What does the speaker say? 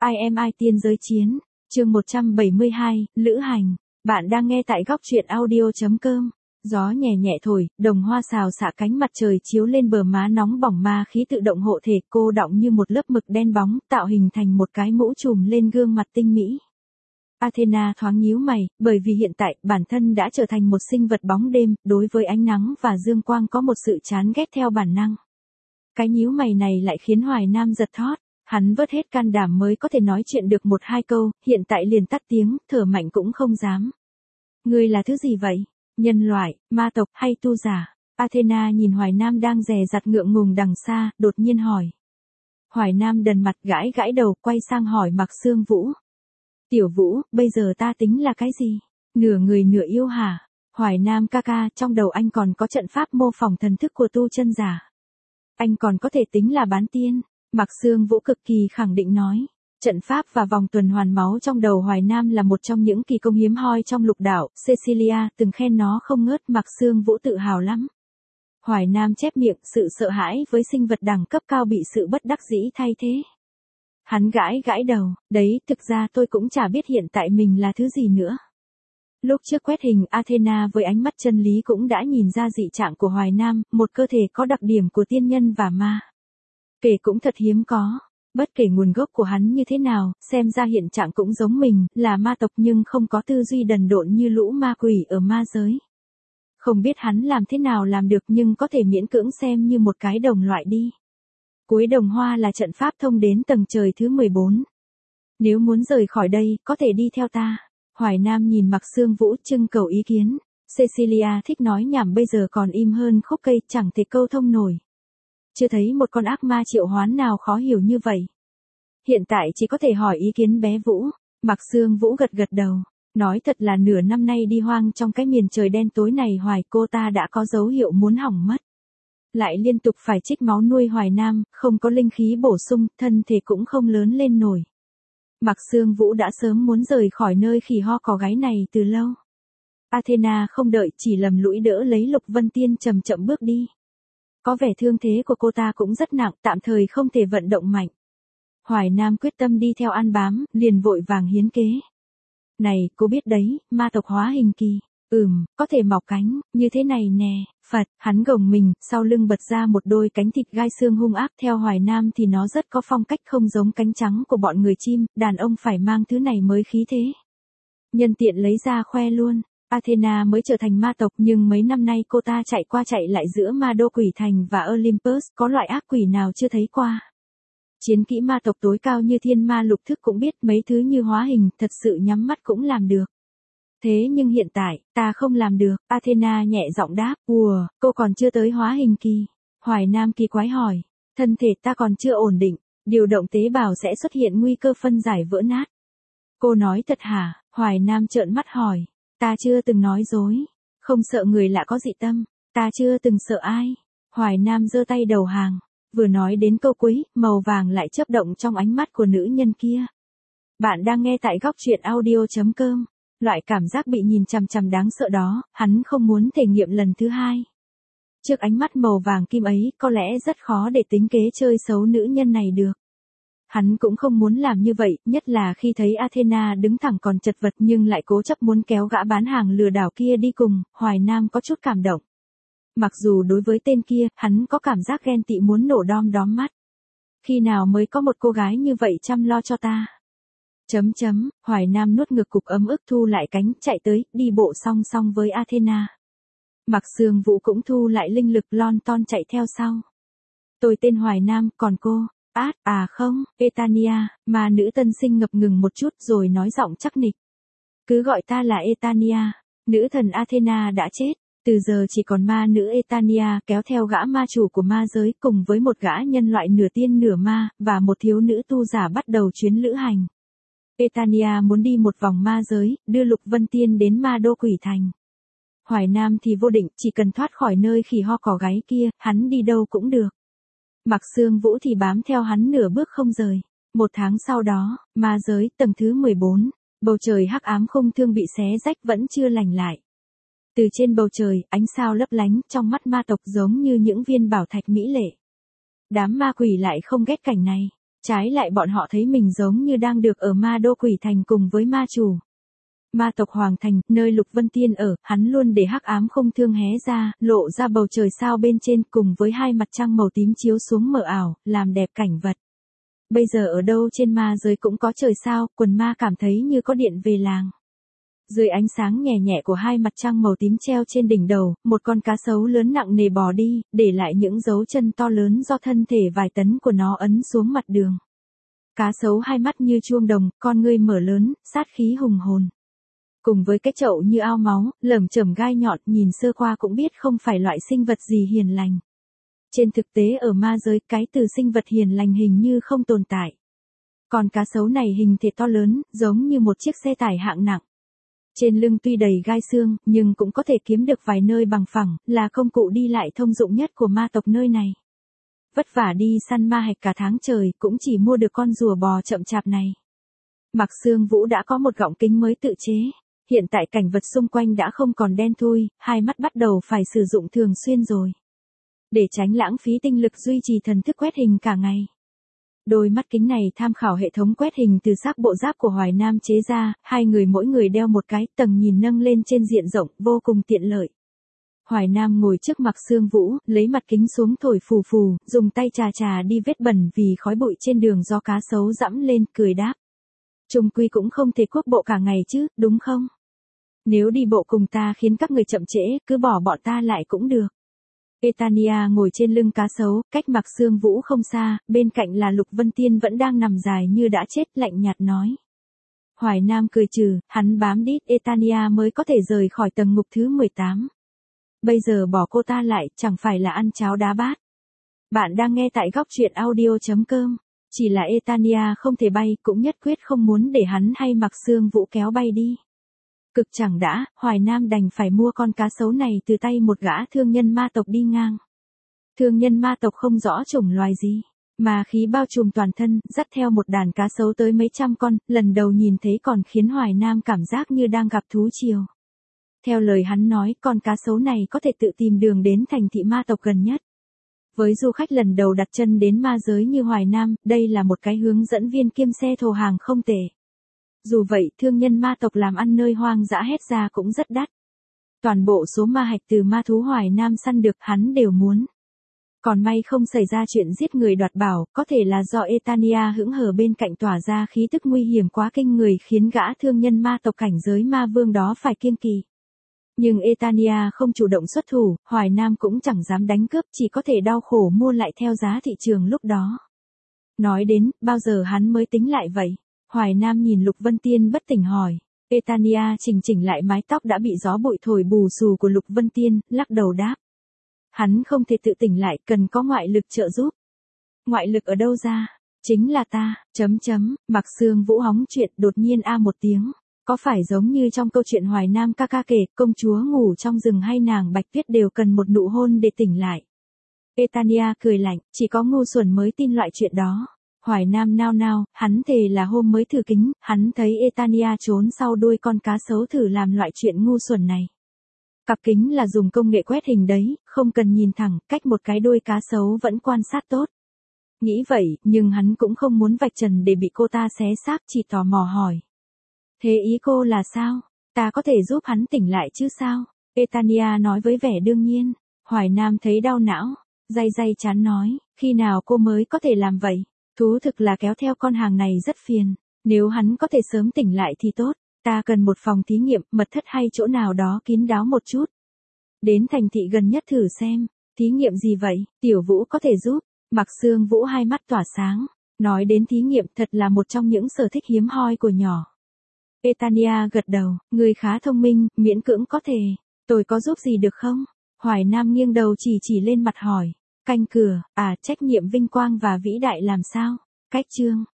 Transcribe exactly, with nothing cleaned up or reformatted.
I am I tiên giới chiến, chương một trăm bảy mươi hai, Lữ hành. Bạn đang nghe tại góc truyện audio.com. Gió nhẹ nhẹ thổi, đồng hoa xào xạ cánh mặt trời chiếu lên bờ má nóng bỏng, ma khí tự động hộ thể cô đọng như một lớp mực đen bóng, tạo hình thành một cái mũ trùm lên gương mặt tinh mỹ. Athena thoáng nhíu mày, bởi vì hiện tại bản thân đã trở thành một sinh vật bóng đêm, đối với ánh nắng và dương quang có một sự chán ghét theo bản năng. Cái nhíu mày này lại khiến Hoài Nam giật thót. Hắn vớt hết can đảm mới có thể nói chuyện được một hai câu, hiện tại liền tắt tiếng, thở mạnh cũng không dám. Ngươi là thứ gì vậy? Nhân loại, ma tộc hay tu giả? Athena nhìn Hoài Nam đang dè dặt ngượng ngùng đằng xa, đột nhiên hỏi. Hoài Nam đần mặt gãi gãi đầu, quay sang hỏi Mạc Sương Vũ. Tiểu Vũ, bây giờ ta tính là cái gì? Nửa người nửa yêu hả? Hoài Nam ca ca, trong đầu anh còn có trận pháp mô phỏng thần thức của tu chân giả. Anh còn có thể tính là bán tiên. Mạc Sương Vũ cực kỳ khẳng định nói, trận pháp và vòng tuần hoàn máu trong đầu Hoài Nam là một trong những kỳ công hiếm hoi trong lục đạo, Cecilia từng khen nó không ngớt. Mạc Sương Vũ tự hào lắm. Hoài Nam chép miệng, sự sợ hãi với sinh vật đẳng cấp cao bị sự bất đắc dĩ thay thế. Hắn gãi gãi đầu, đấy, thực ra tôi cũng chả biết hiện tại mình là thứ gì nữa. Lúc trước quét hình Athena với ánh mắt chân lý cũng đã nhìn ra dị trạng của Hoài Nam, một cơ thể có đặc điểm của tiên nhân và ma. Kể cũng thật hiếm có, bất kể nguồn gốc của hắn như thế nào, xem ra hiện trạng cũng giống mình, là ma tộc nhưng không có tư duy đần độn như lũ ma quỷ ở ma giới. Không biết hắn làm thế nào làm được nhưng có thể miễn cưỡng xem như một cái đồng loại đi. Cuối đồng hoa là trận pháp thông đến tầng trời thứ mười bốn. Nếu muốn rời khỏi đây, có thể đi theo ta. Hoài Nam nhìn Mạc Sương Vũ trưng cầu ý kiến. Cecilia thích nói nhảm bây giờ còn im hơn khúc cây, chẳng thể câu thông nổi. Chưa thấy một con ác ma triệu hoán nào khó hiểu như vậy. Hiện tại chỉ có thể hỏi ý kiến bé Vũ. Mạc Sương Vũ gật gật đầu. Nói thật là nửa năm nay đi hoang trong cái miền trời đen tối này Hoài cô ta đã có dấu hiệu muốn hỏng mất. Lại liên tục phải trích máu nuôi Hoài Nam, không có linh khí bổ sung, thân thể cũng không lớn lên nổi. Mạc Sương Vũ đã sớm muốn rời khỏi nơi khỉ ho cò gáy này từ lâu. Athena không đợi, chỉ lầm lũi đỡ lấy Lục Vân Tiên chậm chậm bước đi. Có vẻ thương thế của cô ta cũng rất nặng, tạm thời không thể vận động mạnh. Hoài Nam quyết tâm đi theo ăn bám, liền vội vàng hiến kế. Này, cô biết đấy, ma tộc hóa hình kỳ. Ừm, có thể mọc cánh, như thế này nè. Phật, hắn gồng mình, sau lưng bật ra một đôi cánh thịt gai xương hung ác. Theo Hoài Nam thì nó rất có phong cách không giống cánh trắng của bọn người chim, đàn ông phải mang thứ này mới khí thế. Nhân tiện lấy ra khoe luôn. Athena mới trở thành ma tộc nhưng mấy năm nay cô ta chạy qua chạy lại giữa ma đô quỷ thành và Olympus, có loại ác quỷ nào chưa thấy qua. Chiến kỹ ma tộc tối cao như thiên ma lục thức cũng biết, mấy thứ như hóa hình thật sự nhắm mắt cũng làm được. Thế nhưng hiện tại, ta không làm được. Athena nhẹ giọng đáp, ùa, cô còn chưa tới hóa hình kỳ. Hoài Nam kỳ quái hỏi, thân thể ta còn chưa ổn định, điều động tế bào sẽ xuất hiện nguy cơ phân giải vỡ nát. Cô nói thật hả? Hoài Nam trợn mắt hỏi. Ta chưa từng nói dối, không sợ người lạ có dị tâm, ta chưa từng sợ ai. Hoài Nam giơ tay đầu hàng, vừa nói đến câu cuối, màu vàng lại chớp động trong ánh mắt của nữ nhân kia. Bạn đang nghe tại góc truyện audio.com. Loại cảm giác bị nhìn chằm chằm đáng sợ đó, hắn không muốn thể nghiệm lần thứ hai. Trước ánh mắt màu vàng kim ấy, có lẽ rất khó để tính kế chơi xấu nữ nhân này được. Hắn cũng không muốn làm như vậy, nhất là khi thấy Athena đứng thẳng còn chật vật nhưng lại cố chấp muốn kéo gã bán hàng lừa đảo kia đi cùng. Hoài Nam có chút cảm động. Mặc dù đối với tên kia, hắn có cảm giác ghen tị muốn nổ đom đóm mắt. Khi nào mới có một cô gái như vậy chăm lo cho ta? Chấm chấm, Hoài Nam nuốt ngực cục ấm ức thu lại cánh, chạy tới, đi bộ song song với Athena. Mạc Sương Vũ cũng thu lại linh lực lon ton chạy theo sau. Tôi tên Hoài Nam, còn cô? Át, à không, Etania, mà nữ tân sinh ngập ngừng một chút rồi nói giọng chắc nịch. Cứ gọi ta là Etania, nữ thần Athena đã chết, từ giờ chỉ còn ma nữ Etania kéo theo gã ma chủ của ma giới cùng với một gã nhân loại nửa tiên nửa ma, và một thiếu nữ tu giả bắt đầu chuyến lữ hành. Etania muốn đi một vòng ma giới, đưa Lục Vân Tiên đến ma đô quỷ thành. Hoài Nam thì vô định, chỉ cần thoát khỏi nơi khỉ ho cò gáy kia, hắn đi đâu cũng được. Mạc Sương Vũ thì bám theo hắn nửa bước không rời. Một tháng sau đó, ma giới tầng thứ mười bốn, bầu trời hắc ám không thương bị xé rách vẫn chưa lành lại. Từ trên bầu trời, ánh sao lấp lánh, trong mắt ma tộc giống như những viên bảo thạch mỹ lệ. Đám ma quỷ lại không ghét cảnh này. Trái lại bọn họ thấy mình giống như đang được ở ma đô quỷ thành cùng với ma chủ. Ma tộc Hoàng Thành, nơi Lục Vân Tiên ở, hắn luôn để hắc ám không thương hé ra, lộ ra bầu trời sao bên trên cùng với hai mặt trăng màu tím chiếu xuống mờ ảo, làm đẹp cảnh vật. Bây giờ ở đâu trên ma giới cũng có trời sao, quần ma cảm thấy như có điện về làng. Dưới ánh sáng nhẹ nhẹ của hai mặt trăng màu tím treo trên đỉnh đầu, một con cá sấu lớn nặng nề bò đi, để lại những dấu chân to lớn do thân thể vài tấn của nó ấn xuống mặt đường. Cá sấu hai mắt như chuông đồng, con ngươi mở lớn, sát khí hùng hồn. Cùng với cái chậu như ao máu, lởm chởm gai nhọn, nhìn sơ qua cũng biết không phải loại sinh vật gì hiền lành. Trên thực tế ở ma giới, cái từ sinh vật hiền lành hình như không tồn tại. Còn cá sấu này hình thể to lớn, giống như một chiếc xe tải hạng nặng. Trên lưng tuy đầy gai xương, nhưng cũng có thể kiếm được vài nơi bằng phẳng, là công cụ đi lại thông dụng nhất của ma tộc nơi này. Vất vả đi săn ma hạch cả tháng trời, cũng chỉ mua được con rùa bò chậm chạp này. Mạc Sương Vũ đã có một gọng kính mới tự chế. Hiện tại cảnh vật xung quanh đã không còn đen thui, hai mắt bắt đầu phải sử dụng thường xuyên rồi. Để tránh lãng phí tinh lực duy trì thần thức quét hình cả ngày. Đôi mắt kính này tham khảo hệ thống quét hình từ xác bộ giáp của Hoài Nam chế ra, hai người mỗi người đeo một cái, tầm nhìn nâng lên trên diện rộng, vô cùng tiện lợi. Hoài Nam ngồi trước Mạc Sương Vũ, lấy mặt kính xuống thổi phù phù, dùng tay chà chà đi vết bẩn vì khói bụi trên đường do cá sấu dẫm lên, cười đáp. Chung quy cũng không thể quốc bộ cả ngày chứ, đúng không? Nếu đi bộ cùng ta khiến các người chậm trễ, cứ bỏ bọn ta lại cũng được. Etania ngồi trên lưng cá sấu, cách Mạc Sương Vũ không xa, bên cạnh là Lục Vân Tiên vẫn đang nằm dài như đã chết, lạnh nhạt nói. Hoài Nam cười trừ, hắn bám đít Etania mới có thể rời khỏi tầng ngục thứ mười tám. Bây giờ bỏ cô ta lại, chẳng phải là ăn cháo đá bát. Bạn đang nghe tại góc truyện audio chấm com. Chỉ là Etania không thể bay, cũng nhất quyết không muốn để hắn hay Mạc Sương Vũ kéo bay đi. Cực chẳng đã, Hoài Nam đành phải mua con cá sấu này từ tay một gã thương nhân ma tộc đi ngang. Thương nhân ma tộc không rõ chủng loài gì, mà khí bao trùm toàn thân, dắt theo một đàn cá sấu tới mấy trăm con, lần đầu nhìn thấy còn khiến Hoài Nam cảm giác như đang gặp thú triều. Theo lời hắn nói, con cá sấu này có thể tự tìm đường đến thành thị ma tộc gần nhất. Với du khách lần đầu đặt chân đến ma giới như Hoài Nam, đây là một cái hướng dẫn viên kiêm xe thồ hàng không tệ. Dù vậy, thương nhân ma tộc làm ăn nơi hoang dã hết ra cũng rất đắt. Toàn bộ số ma hạch từ ma thú Hoài Nam săn được hắn đều muốn. Còn may không xảy ra chuyện giết người đoạt bảo, có thể là do Etania hững hờ bên cạnh tỏa ra khí tức nguy hiểm quá kinh người khiến gã thương nhân ma tộc cảnh giới ma vương đó phải kiêng kỵ. Nhưng Etania không chủ động xuất thủ, Hoài Nam cũng chẳng dám đánh cướp, chỉ có thể đau khổ mua lại theo giá thị trường lúc đó. Nói đến, bao giờ hắn mới tính lại vậy? Hoài Nam nhìn Lục Vân Tiên bất tỉnh hỏi. Etania chỉnh chỉnh lại mái tóc đã bị gió bụi thổi bù xù của Lục Vân Tiên, lắc đầu đáp. Hắn không thể tự tỉnh lại, cần có ngoại lực trợ giúp. Ngoại lực ở đâu ra? Chính là ta, chấm chấm, Mạc Sương Vũ hóng chuyện, đột nhiên a một tiếng. Có phải giống như trong câu chuyện Hoài Nam ca ca kể, công chúa ngủ trong rừng hay nàng Bạch Tuyết đều cần một nụ hôn để tỉnh lại? Etania cười lạnh, chỉ có ngu xuẩn mới tin loại chuyện đó. Hoài Nam nao nao, hắn thề là hôm mới thử kính, hắn thấy Etania trốn sau đuôi con cá sấu thử làm loại chuyện ngu xuẩn này. Cặp kính là dùng công nghệ quét hình đấy, không cần nhìn thẳng, cách một cái đuôi cá sấu vẫn quan sát tốt. Nghĩ vậy, nhưng hắn cũng không muốn vạch trần để bị cô ta xé xác, chỉ tò mò hỏi. Thế ý cô là sao? Ta có thể giúp hắn tỉnh lại chứ sao? Etania nói với vẻ đương nhiên. Hoài Nam thấy đau não, day day chán nói, khi nào cô mới có thể làm vậy? Thú thực là kéo theo con hàng này rất phiền. Nếu hắn có thể sớm tỉnh lại thì tốt. Ta cần một phòng thí nghiệm, mật thất hay chỗ nào đó kín đáo một chút. Đến thành thị gần nhất thử xem. Thí nghiệm gì vậy? Tiểu Vũ có thể giúp. Mạc Sương Vũ hai mắt tỏa sáng. Nói đến thí nghiệm thật là một trong những sở thích hiếm hoi của nhỏ. Etania gật đầu, người khá thông minh, miễn cưỡng có thể. Tôi có giúp gì được không? Hoài Nam nghiêng đầu chỉ chỉ lên mặt hỏi. Canh cửa, à, trách nhiệm vinh quang và vĩ đại làm sao? Cách chương.